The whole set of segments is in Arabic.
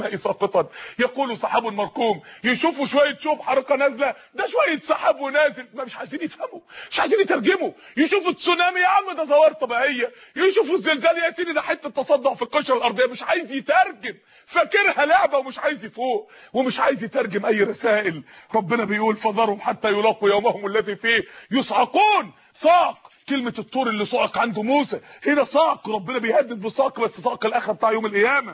ساقطا يقول سحاب مركوم. يشوفوا شويه شوب حركه نازله، ده شويه سحاب ونازل، ما مش عايزين يفهموا، مش عايزين يترجموا. يشوفوا تسونامي يا عم ده ظواهر طبيعيه، يشوفوا الزلزال يا سيدي ده حته تصدع في القشره الارضيه، مش عايز يترجم، فاكرها لعبه ومش عايز يفوق ومش عايز يترجم اي رسائل. ربنا بيقول فذرهم حتى يلاقوا يومهم الذي فيه يصعقون. صعق كلمه الطور اللي صعق عنده موسى، هنا صعق، ربنا بيهدد بصعق، بس صعق الاخر بتاع يوم القيامه.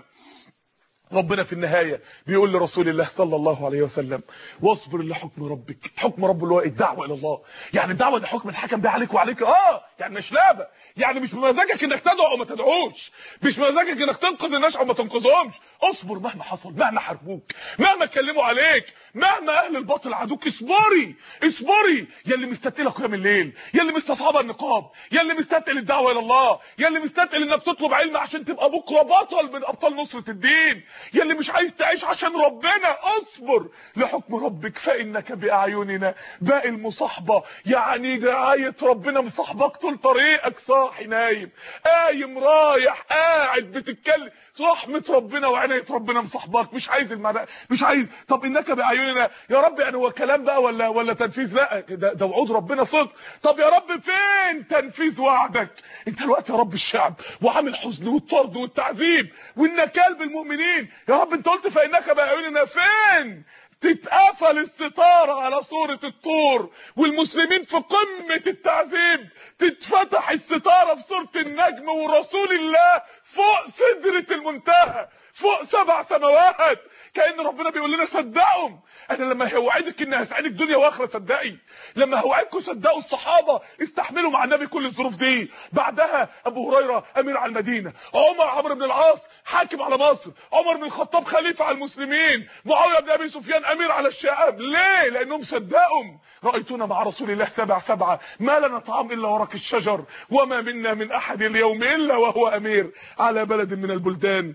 ربنا في النهاية بيقول لرسول الله صلى الله عليه وسلم واصبر لحكم ربك. حكم رب اللي هو الدعوة الى الله، يعني الدعوة ده حكم الحكم ده عليك وعليك، يعني مش لعبة، يعني مش بمزاجك انك تدعو او ما تدعوش، مش بمزاجك انك تنقذ الناس او ما تنقذهمش. اصبر مهما حصل، مهما حاربوك، مهما اتكلموا عليك، مهما اهل الباطل عادوك، اصبري اصبري يا اللي مستثقله قيام الليل، يا اللي مستصعبه النقاب، يا اللي مستثقل الدعوة الى الله، يا اللي مستثقل انك تطلب علم عشان تبقى بكره بطل من ابطال نصرة الدين، يا اللي مش عايز تعيش عشان ربنا. اصبر لحكم ربك فانك باعيننا. باقي المصاحبه يعني رعايه ربنا مصاحبك طول طريقك، صاحي نايم قايم رايح قاعد بتتكلم، رحمه ربنا وعنايه ربنا مصاحبك، مش عايز مش عايز. طب انك باعيننا يا رب، يعني هو كلام بقى ولا تنفيذ؟ لا، ده وعود ربنا صدق. طب يا رب فين تنفيذ وعدك؟ انت الوقت يا رب الشعب وعامل حزن والطرد والتعذيب والنكال بالمؤمنين، يا رب انت قلت فانك باعيننا، فين تتقفل الستاره على سوره الطور والمسلمين في قمه التعذيب، تتفتح الستاره في سوره النجم ورسول الله فوق سدره المنتهى، فوق 7 سماوات، كأن ربنا بيقول لنا صدقهم. انا لما هوعدك ان هسعدك دنيا واخره صدقي، لما هوعدكم صدقوا. الصحابه استحملوا مع النبي كل الظروف دي. بعدها ابو هريره امير على المدينه، عمرو بن العاص حاكم على مصر، عمر بن الخطاب خليفه على المسلمين، معاويه بن ابي سفيان امير على الشام. ليه؟ لانهم صدقهم. رايتنا مع رسول الله 7 ما لنا طعام الا ورق الشجر وما منا من احد اليوم الا وهو امير على بلد من البلدان.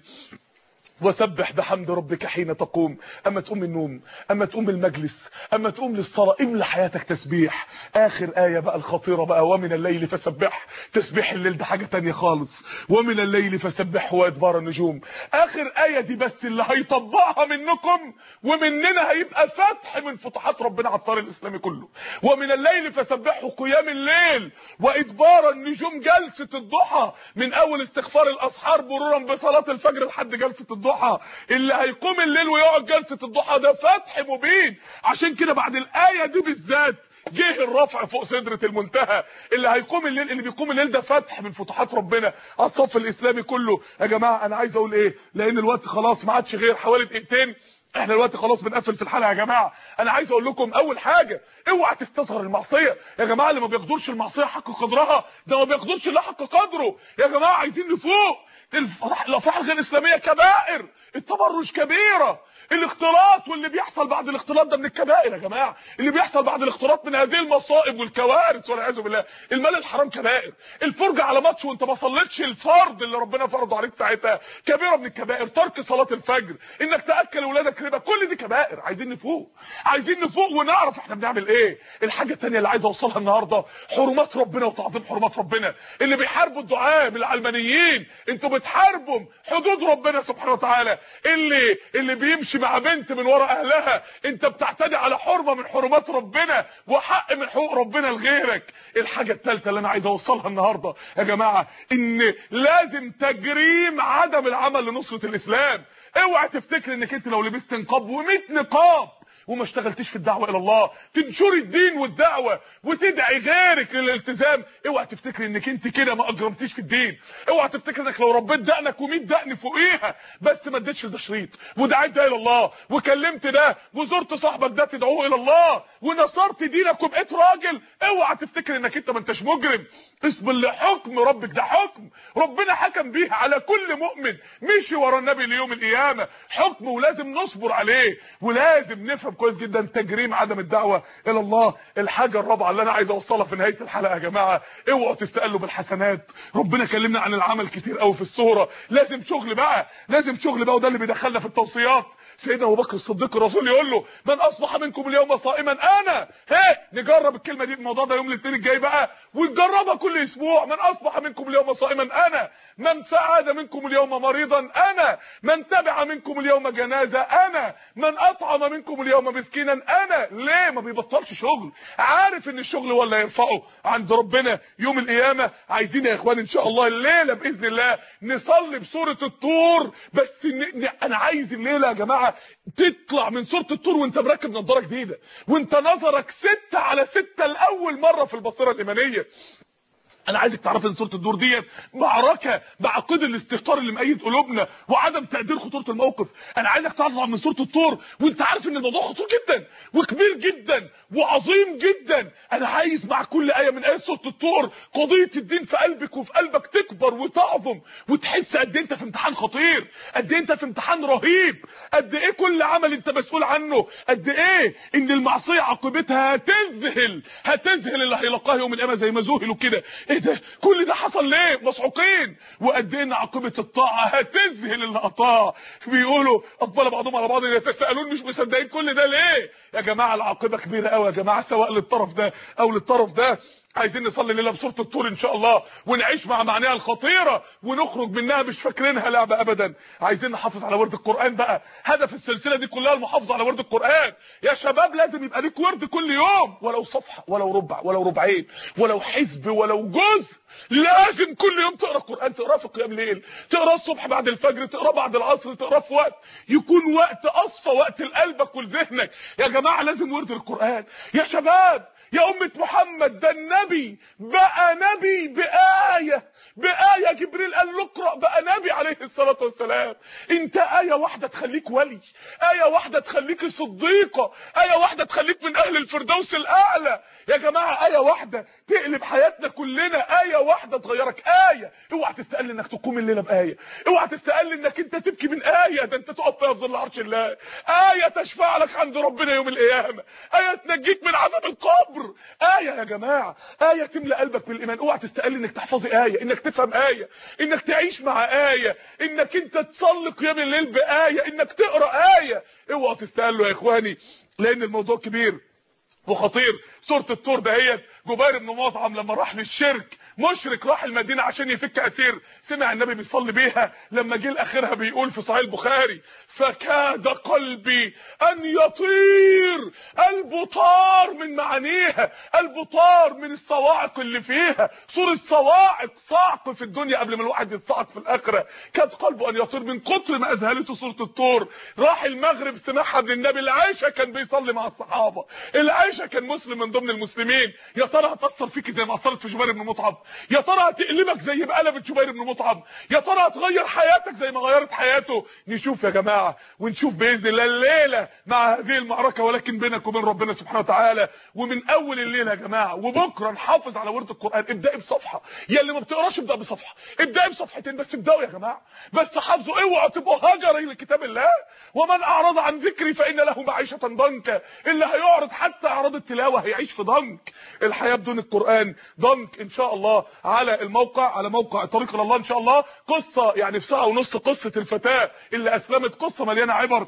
وسبح بحمد ربك حين تقوم، اما تقوم من النوم، اما تقوم من المجلس، اما تقوم للصلاه، املى حياتك تسبيح. اخر ايه بقى الخطيره بقى، ومن الليل فسبح. تسبيح الليل ده حاجه تانية خالص، ومن الليل فسبح وادبار النجوم. اخر ايه دي بس اللي هيطبقها منكم ومننا هيبقى فتح من فتوحات ربنا على الطريق الاسلامي كله. ومن الليل فسبحوا قيام الليل وادبار النجوم، جلسه الضحى من اول استغفار الاسحار مرورا بصلاه الفجر لحد جلسه الضحى. اللي هيقوم الليل ويقعد جلسه الضحى ده فتح مبين. عشان كده بعد الايه دي بالذات جه الرفع فوق سدره المنتهى. اللي هيقوم الليل، اللي بيقوم الليل ده فتح من فتوحات ربنا على الصف الاسلامي كله. يا جماعه انا عايز اقول ايه، لان الوقت خلاص ما عادش غير حوالي دقيقتين، احنا دلوقتي خلاص بنقفل في الحلقه. يا جماعه انا عايز اقول لكم اول حاجه، اوعى تستصغر المعصيه. يا جماعه اللي ما بيقدرش المعصيه حق قدرها ده ما بيقدرش الله حق قدره. يا جماعه عايزين نفوق. الافراح الغير اسلاميه كبائر، التبرج كبيره، الاختلاط واللي بيحصل بعد الاختلاط ده من الكبائر. يا جماعه اللي بيحصل بعد الاختلاط من هذه المصائب والكوارث والعياذ بالله. المال الحرام كبائر، الفرجه على ماتش وانت ما صليتش الفرض اللي ربنا فرضه عليك ساعتها كبيره من الكبائر، ترك صلاه الفجر، انك تاكل اولادك ربا، كل دي كبائر. عايزين نفوق، عايزين نفوق ونعرف احنا بنعمل ايه. الحاجه الثانيه اللي عايز اوصلها النهارده، حرمات ربنا وتعظيم حرمات ربنا. اللي بيحاربوا الدعاة العلمانيين، انتوا بتحاربوا حدود ربنا سبحانه وتعالى. اللي بيمشي مع بنت من وراء اهلها، انت بتعتدي على حرمه من حرمات ربنا وحق من حقوق ربنا لغيرك. الحاجه الثالثه اللي انا عايز اوصلها النهارده يا جماعه، ان لازم تجريم عدم العمل لنصره الاسلام. اوعى تفتكر انك انت لو لبست نقاب و100 نقاب وما اشتغلتيش في الدعوه الى الله، تنشري الدين والدعوه وتدعي غيرك للالتزام، اوعى تفتكري انك انت كده ما اجرمتيش في الدين. اوعى تفتكري انك لو ربيت دقنك و100 دقن فوقيها بس ما اديتش ده شريط ودعيت ده الى الله وكلمت ده وزرت صاحبك ده تدعوه الى الله ونصرت دينك وبقيت راجل، اوعى تفتكري انك انت ما انتش مجرم. اصبر لحكم ربك، ده حكم ربنا حكم بيه على كل مؤمن مشي ورا النبي ليوم القيامه، حكم ولازم نصبر عليه ولازم نفهم هنفهم كويس جدا تجريم عدم الدعوه الى الله. الحاجه الرابعه اللي انا عايز اوصلها في نهايه الحلقه يا جماعه، اوعوا تستقلوا بالحسنات. ربنا كلمنا عن العمل كتير قوي في السوره، لازم شغل بقى، لازم شغل بقى، وده اللي بيدخلنا في التوصيات. سيدنا ابو بكر الصديق الرسول يقول له من اصبح منكم اليوم صائما انا. نجرب الكلمه دي، الموضوع ده يوم الاثنين الجاي بقى، ونجربها كل اسبوع. من اصبح منكم اليوم صائما انا، من سعد منكم اليوم مريضا انا، من تبع منكم اليوم جنازه انا، من اطعم منكم اليوم مسكينا انا. ليه ما بيبطلش شغل؟ عارف ان الشغل هو اللي هيرفعه عند ربنا يوم القيامه. عايزين يا اخوان ان شاء الله الليله باذن الله نصلي بسوره الطور. بس انا عايز الليله يا جماعه تطلع من سوره الطور وانت مركب نظاره جديده، وانت نظرك 6/6 لاول مره في البصيره الايمانيه. انا عايزك تعرف ان سوره الدور ديت معركه مع قيد الاستهتار اللي مقيد قلوبنا وعدم تقدير خطوره الموقف. انا عايزك تطلع من سوره الطور وانت عارف ان الموضوع خطير جدا وكبير جدا وعظيم جدا. انا عايز مع كل ايه من ايات سوره الطور قضيه الدين في قلبك وفي قلبك تكبر وتعظم، وتحس قد ايه انت في امتحان خطير، قد ايه انت في امتحان رهيب، قد ايه كل عمل انت مسؤول عنه، قد ايه ان المعصيه عاقبتها هتذهل اللي هيلقاه يوم القيامه زي ما ذهلوا كده. ايه ده؟ كل ده حصل ليه؟ مصعوقين. وقد ايه عاقبه الطاعه هتذهل اللي اطاع. بيقولوا اقبل بعضهم على بعض يتساءلون، مش مصدقين كل ده ليه يا جماعه؟ العاقبه كبيره قوي يا جماعه، سواء للطرف ده او للطرف ده. عايزين نصلي الليله بسوره الطور ان شاء الله، ونعيش مع معانيها الخطيره ونخرج منها مش فاكرينها لعبه ابدا. عايزين نحافظ على ورد القران بقى، هدف السلسله دي كلها المحافظه على ورد القران. يا شباب لازم يبقى ليك ورد كل يوم، ولو صفحه ولو ربع ولو ربعين ولو حزب ولو جزء. لازم كل يوم تقرا القران، تقراه في قيام الليل، تقراه الصبح بعد الفجر، تقراه بعد العصر، تقراه في وقت يكون وقت اصفى، وقت لقلبك ولذهنك. يا جماعه لازم ورد القران يا شباب. يا أمة محمد ده النبي بقى نبي بآية جبريل قال له اقرأ بقى نبي عليه الصلاة والسلام. انت آية واحدة تخليك ولي، آية واحدة تخليك صديقة، آية واحدة تخليك من أهل الفردوس الأعلى. يا جماعة آية واحدة تقلب حياتنا كلنا، آية واحدة تغيرك. آية اوعى تستقل انك تقوم الليلة بآية، اوعى تستقل انك انت تبكي من آية، ده انت تقف فيها في ظل عرش الله. آية تشفع لك عند ربنا يوم القيامة، آية تنجيك من عذاب القبر. آية يا جماعة، آية تملأ قلبك بالإيمان. اوعى تستقل انك تحفظي آية، انك تفهم آية، انك تعيش مع آية، انك انت تصلي قيام الليل بآية، انك تقرأ آية. اوعى تستقلوا يا اخواني، لان الموضوع كبير وخطير. سوره الطور دهيت جبير بن مطعم لما راح للشرك، مشرك راح المدينه عشان يفك اسير، سمع النبي بيصلي بيها. لما جه لاخرها بيقول في صحيح البخاري فكاد قلبي ان يطير. قلبه طار من معانيها، قلبه طار من الصواعق اللي فيها. سوره صواعق، صعق في الدنيا قبل ما الواحد يتصعق في الاخره. كاد قلبه ان يطير من كتر ما اذهلته سوره الطور. راح المغرب سمعها من النبي. العائشه كان بيصلي مع الصحابه، العائشه كان مسلم من ضمن المسلمين. يا ترى هتاثر فيك زي ما اثرت في جبير بن مطعم؟ يا ترى هتقلبك زي ما قلبت جبير بن مطعم؟ يا ترى هتغير حياتك زي ما غيرت حياته؟ نشوف يا جماعه، ونشوف باذن الله الليله مع هذه المعركه، ولكن بينك وبين ربنا سبحانه وتعالى. ومن اول الليله يا جماعه وبكره نحافظ على ورد القران. ابدأي بصفحه، يا اللي ما بتقراش ابدأ بصفحه، ابدأي بصفحتين بس، ابدأوا يا جماعه بس حافظوا. اوعوا تبقوا هجري لكتاب الله. ومن اعرض عن ذكري فان له معيشه ضنكا. اللي هيعرض حتى اعراض التلاوه هيعيش في ضنك. الحياه بدون القران ضنك. ان شاء الله على الموقع، على موقع الطريق الى الله ان شاء الله، قصه يعني في ساعه ونص، قصه الفتاه اللي اسلمت، قصه مليانه عبر.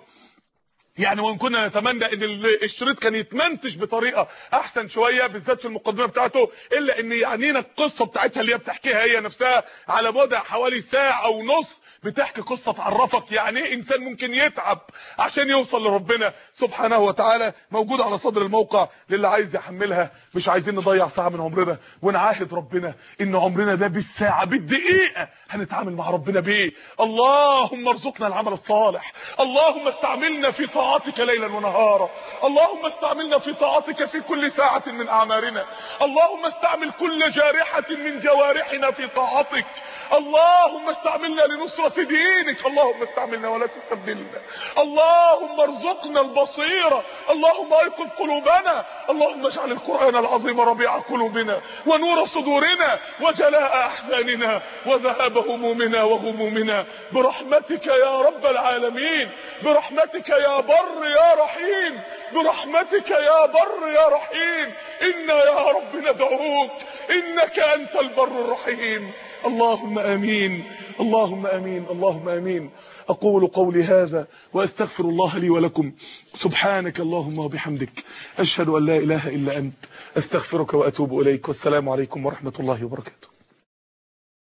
يعني وان كنا نتمنى ان الشريط كان يتمنتج بطريقه احسن شويه، بالذات في المقدمه بتاعته، الا ان يعنينا القصه بتاعتها اللي هي بتحكيها هي نفسها على بعد حوالي ساعه ونص، بتحكي قصه تعرفك يعني ايه انسان ممكن يتعب عشان يوصل لربنا سبحانه وتعالى. موجوده على صدر الموقع للي عايز يحملها. مش عايزين نضيع ساعه من عمرنا، ونعاهد ربنا ان عمرنا ده بالساعه بالدقيقه هنتعامل مع ربنا بيه. اللهم ارزقنا العمل الصالح، اللهم استعملنا في طاعتك ليلا ونهارا، اللهم استعملنا في طاعتك في كل ساعه من اعمارنا، اللهم استعمل كل جارحه من جوارحنا في طاعتك، اللهم استعملنا لنصرة دينك، اللهم استعملنا ولا تستبدلنا. اللهم ارزقنا البصيرة، اللهم ايقظ قلوبنا، اللهم اجعل القرآن العظيم ربيع قلوبنا ونور صدورنا وجلاء احزاننا وذهاب همومنا وغمومنا، برحمتك يا رب العالمين، برحمتك يا بر يا رحيم، برحمتك يا بر يا رحيم. إنا يا رب ندعوك، إنك أنت البر الرحيم. اللهم آمين، اللهم آمين، اللهم آمين. أقول قولي هذا وأستغفر الله لي ولكم. سبحانك اللهم وبحمدك، أشهد أن لا إله إلا أنت، أستغفرك وأتوب إليك. والسلام عليكم ورحمة الله وبركاته.